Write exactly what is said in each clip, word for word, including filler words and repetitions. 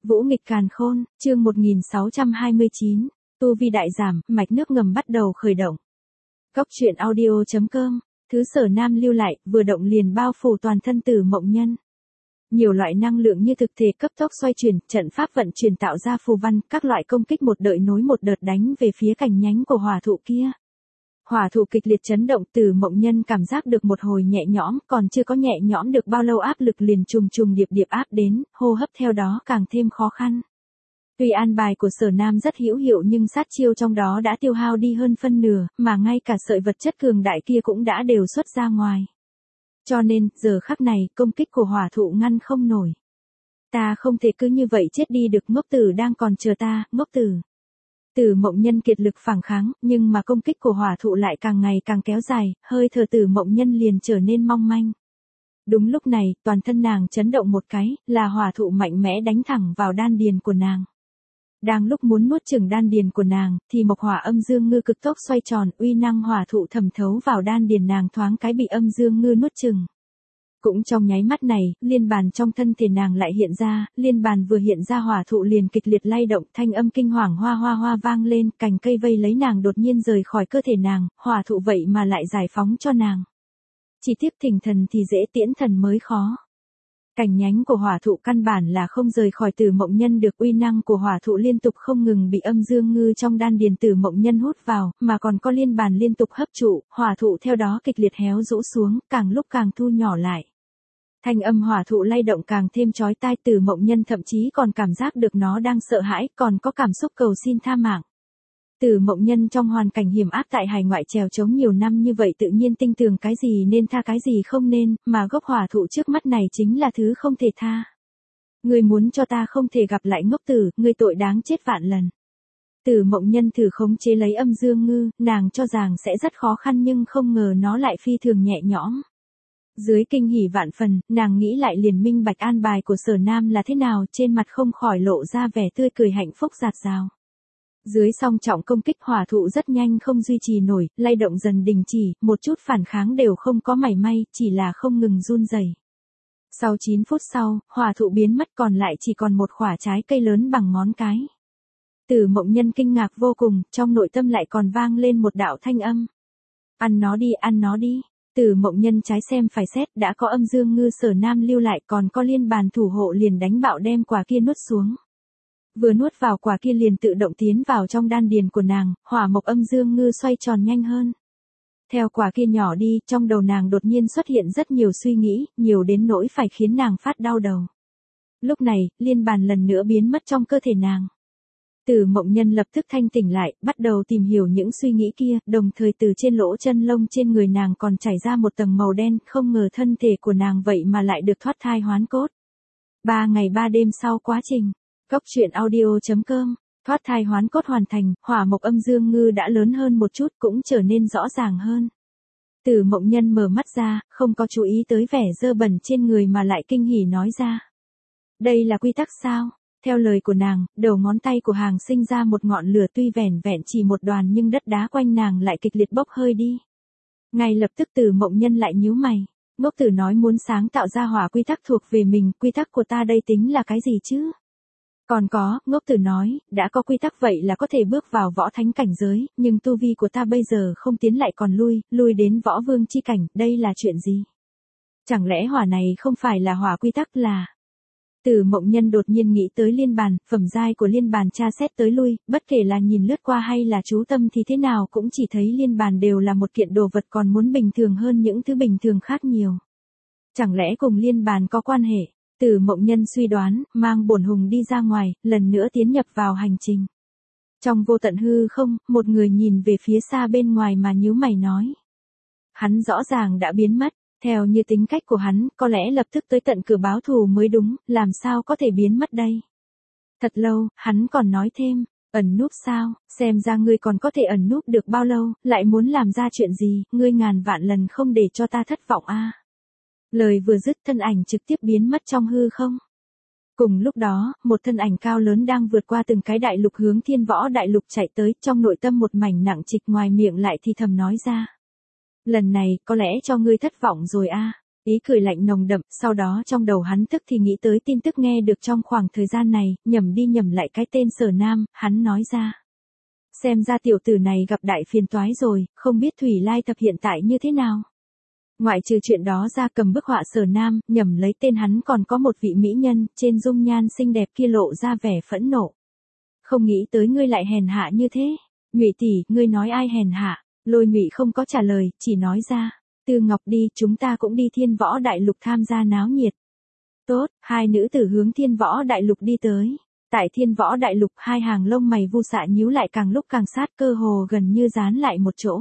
Vũ nghịch càn khôn, chương một nghìn sáu trăm hai mươi chín, tu vi đại giảm, mạch nước ngầm bắt đầu khởi động. Góc truyện audio chấm com, thứ Sở Nam lưu lại, vừa động liền bao phủ toàn thân Tử Mộng Nhân. Nhiều loại năng lượng như thực thể cấp tốc xoay chuyển, trận pháp vận chuyển tạo ra phù văn, các loại công kích một đợt nối một đợt đánh về phía cành nhánh của hỏa thụ kia. Hỏa thụ kịch liệt chấn động, Tử Mộng Nhân cảm giác được một hồi nhẹ nhõm, còn chưa có nhẹ nhõm được bao lâu áp lực liền trùng trùng điệp điệp áp đến, hô hấp theo đó càng thêm khó khăn. Tuy an bài của Sở Nam rất hữu hiệu nhưng sát chiêu trong đó đã tiêu hao đi hơn phân nửa, mà ngay cả sợi vật chất cường đại kia cũng đã đều xuất ra ngoài. Cho nên, giờ khắc này, công kích của hỏa thụ ngăn không nổi. Ta không thể cứ như vậy chết đi được, ngốc tử đang còn chờ ta, ngốc tử. Tử Mộng Nhân kiệt lực phản kháng, nhưng mà công kích của hỏa thụ lại càng ngày càng kéo dài, hơi thở Tử Mộng Nhân liền trở nên mong manh. Đúng lúc này, toàn thân nàng chấn động một cái, là hỏa thụ mạnh mẽ đánh thẳng vào đan điền của nàng. Đang lúc muốn nuốt chửng đan điền của nàng, thì Mộc Hỏa Âm Dương Ngư cực tốc xoay tròn, uy năng hỏa thụ thẩm thấu vào đan điền nàng thoáng cái bị Âm Dương Ngư nuốt chửng. Cũng trong nháy mắt này, liên bàn trong thân thể nàng lại hiện ra, liên bàn vừa hiện ra hỏa thụ liền kịch liệt lay động, thanh âm kinh hoàng hoa hoa hoa vang lên, cành cây vây lấy nàng đột nhiên rời khỏi cơ thể nàng, hỏa thụ vậy mà lại giải phóng cho nàng. Chỉ tiếc thỉnh thần thì dễ tiễn thần mới khó. Cành nhánh của hỏa thụ căn bản là không rời khỏi Tử Mộng Nhân được, uy năng của hỏa thụ liên tục không ngừng bị Âm Dương Ngư trong đan điền Tử Mộng Nhân hút vào, mà còn có liên bàn liên tục hấp trụ, hỏa thụ theo đó kịch liệt héo rũ xuống, càng lúc càng thu nhỏ lại. Thanh âm hỏa thụ lay động càng thêm chói tai, Tử Mộng Nhân thậm chí còn cảm giác được nó đang sợ hãi, còn có cảm xúc cầu xin tha mạng. Tử Mộng Nhân trong hoàn cảnh hiểm áp tại hải ngoại trèo trống nhiều năm như vậy tự nhiên tinh tường cái gì nên tha cái gì không nên, mà gốc hỏa thụ trước mắt này chính là thứ không thể tha. Ngươi muốn cho ta không thể gặp lại ngốc tử, ngươi tội đáng chết vạn lần. Tử Mộng Nhân thử khống chế lấy Âm Dương Ngư, nàng cho rằng sẽ rất khó khăn nhưng không ngờ nó lại phi thường nhẹ nhõm. Dưới kinh hỉ vạn phần, nàng nghĩ lại liền minh bạch an bài của Sở Nam là thế nào, trên mặt không khỏi lộ ra vẻ tươi cười hạnh phúc rạt rào. Dưới song trọng công kích hỏa thụ rất nhanh không duy trì nổi, lay động dần đình chỉ, một chút phản kháng đều không có mảy may, chỉ là không ngừng run rẩy. Sau chín phút sau, hỏa thụ biến mất còn lại chỉ còn một quả trái cây lớn bằng ngón cái. Tử Mộng Nhân kinh ngạc vô cùng, trong nội tâm lại còn vang lên một đạo thanh âm. Ăn nó đi, ăn nó đi. Tử Mộng Nhân trái xem phải xét, đã có Âm Dương Ngư Sở Nam lưu lại, còn có liên bàn thủ hộ liền đánh bạo đem quả kia nuốt xuống. Vừa nuốt vào quả kia liền tự động tiến vào trong đan điền của nàng, hỏa mộc Âm Dương Ngư xoay tròn nhanh hơn. Theo quả kia nhỏ đi, trong đầu nàng đột nhiên xuất hiện rất nhiều suy nghĩ, nhiều đến nỗi phải khiến nàng phát đau đầu. Lúc này, liên bàn lần nữa biến mất trong cơ thể nàng. Tử Mộng Nhân lập tức thanh tỉnh lại, bắt đầu tìm hiểu những suy nghĩ kia, đồng thời từ trên lỗ chân lông trên người nàng còn chảy ra một tầng màu đen, không ngờ thân thể của nàng vậy mà lại được thoát thai hoán cốt. Ba ngày ba đêm sau quá trình, góc truyện audio chấm com, thoát thai hoán cốt hoàn thành, hỏa mộc Âm Dương Ngư đã lớn hơn một chút cũng trở nên rõ ràng hơn. Tử Mộng Nhân mở mắt ra, không có chú ý tới vẻ dơ bẩn trên người mà lại kinh hỉ nói ra. Đây là quy tắc sao? Theo lời của nàng, đầu ngón tay của hàng sinh ra một ngọn lửa, tuy vẻn vẹn chỉ một đoàn nhưng đất đá quanh nàng lại kịch liệt bốc hơi đi. Ngay lập tức Tử Mộng Nhân lại nhíu mày. Ngốc tử nói muốn sáng tạo ra hỏa quy tắc thuộc về mình, quy tắc của ta đây tính là cái gì chứ? Còn có, ngốc tử nói, đã có quy tắc vậy là có thể bước vào võ thánh cảnh giới, nhưng tu vi của ta bây giờ không tiến lại còn lui, lui đến võ vương chi cảnh, đây là chuyện gì? Chẳng lẽ hỏa này không phải là hỏa quy tắc là... Tử Mộng Nhân đột nhiên nghĩ tới liên bàn, phẩm giai của liên bàn tra xét tới lui, bất kể là nhìn lướt qua hay là chú tâm thì thế nào cũng chỉ thấy liên bàn đều là một kiện đồ vật còn muốn bình thường hơn những thứ bình thường khác nhiều. Chẳng lẽ cùng liên bàn có quan hệ? Tử Mộng Nhân suy đoán, mang bổn hùng đi ra ngoài, lần nữa tiến nhập vào hành trình. Trong vô tận hư không, một người nhìn về phía xa bên ngoài mà nhíu mày nói. Hắn rõ ràng đã biến mất. Theo như tính cách của hắn, có lẽ lập tức tới tận cửa báo thù mới đúng, làm sao có thể biến mất đây? Thật lâu, hắn còn nói thêm, ẩn núp sao, xem ra ngươi còn có thể ẩn núp được bao lâu, lại muốn làm ra chuyện gì, ngươi ngàn vạn lần không để cho ta thất vọng a. À. Lời vừa dứt thân ảnh trực tiếp biến mất trong hư không. Cùng lúc đó, một thân ảnh cao lớn đang vượt qua từng cái đại lục hướng Thiên Võ đại lục chạy tới, trong nội tâm một mảnh nặng trịch, ngoài miệng lại thì thầm nói ra. Lần này, có lẽ cho ngươi thất vọng rồi a. Ý cười lạnh nồng đậm, sau đó trong đầu hắn tức thì nghĩ tới tin tức nghe được trong khoảng thời gian này, nhẩm đi nhẩm lại cái tên Sở Nam, hắn nói ra. Xem ra tiểu tử này gặp đại phiền toái rồi, không biết Thủy Lai Thập hiện tại như thế nào. Ngoại trừ chuyện đó ra, cầm bức họa Sở Nam, nhẩm lấy tên hắn còn có một vị mỹ nhân, trên dung nhan xinh đẹp kia lộ ra vẻ phẫn nộ. Không nghĩ tới ngươi lại hèn hạ như thế. Nhụy tỷ, ngươi nói ai hèn hạ? Lôi Nhụy không có trả lời, chỉ nói ra. Tư Ngọc đi, chúng ta cũng đi Thiên Võ Đại Lục tham gia náo nhiệt. Tốt, hai nữ tử hướng Thiên Võ Đại Lục đi tới. Tại Thiên Võ Đại Lục, hai hàng lông mày vu xạ nhíu lại càng lúc càng sát, cơ hồ gần như dán lại một chỗ.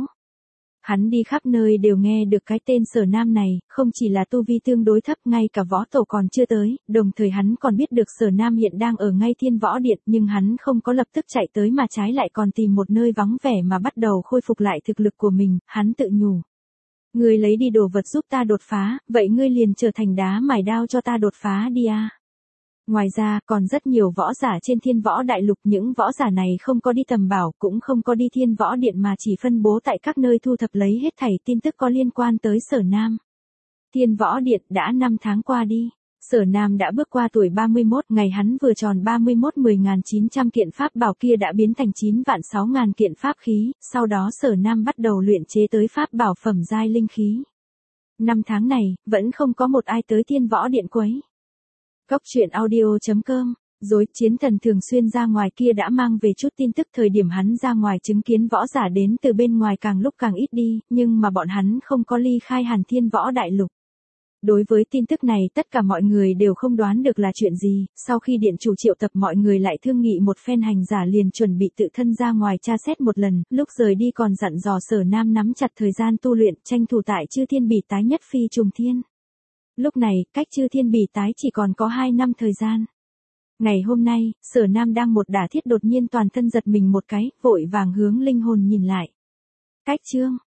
Hắn đi khắp nơi đều nghe được cái tên Sở Nam này, không chỉ là tu vi tương đối thấp, ngay cả võ tổ còn chưa tới, đồng thời hắn còn biết được Sở Nam hiện đang ở ngay Thiên Võ Điện, nhưng hắn không có lập tức chạy tới mà trái lại còn tìm một nơi vắng vẻ mà bắt đầu khôi phục lại thực lực của mình, hắn tự nhủ. Ngươi lấy đi đồ vật giúp ta đột phá, vậy ngươi liền trở thành đá mài đao cho ta đột phá đi a. Ngoài ra, còn rất nhiều võ giả trên Thiên Võ Đại Lục, những võ giả này không có đi tầm bảo, cũng không có đi Thiên Võ Điện mà chỉ phân bố tại các nơi thu thập lấy hết thảy tin tức có liên quan tới Sở Nam. Thiên Võ Điện đã năm tháng qua đi. Sở Nam đã bước qua tuổi ba mươi mốt, ngày hắn vừa tròn ba mươi mốt, mười nghìn chín trăm kiện pháp bảo kia đã biến thành chín vạn sáu nghìn kiện pháp khí, sau đó Sở Nam bắt đầu luyện chế tới pháp bảo phẩm giai linh khí. Năm tháng này, vẫn không có một ai tới Thiên Võ Điện quấy. Cốc truyện audio chấm com, rồi Chiến Thần thường xuyên ra ngoài kia đã mang về chút tin tức, thời điểm hắn ra ngoài chứng kiến võ giả đến từ bên ngoài càng lúc càng ít đi, nhưng mà bọn hắn không có ly khai hẳn Thiên Võ Đại Lục. Đối với tin tức này tất cả mọi người đều không đoán được là chuyện gì, sau khi điện chủ triệu tập mọi người lại thương nghị một phen, hành giả liền chuẩn bị tự thân ra ngoài tra xét một lần, lúc rời đi còn dặn dò Sở Nam nắm chặt thời gian tu luyện, tranh thủ tại Chư Thiên Bỉ Tái nhất phi trùng thiên. Lúc này, cách Chư Thiên Bỉ Tái chỉ còn có hai năm thời gian. Ngày hôm nay, Sở Nam đang một đả thiết đột nhiên toàn thân giật mình một cái, vội vàng hướng linh hồn nhìn lại. Cách chương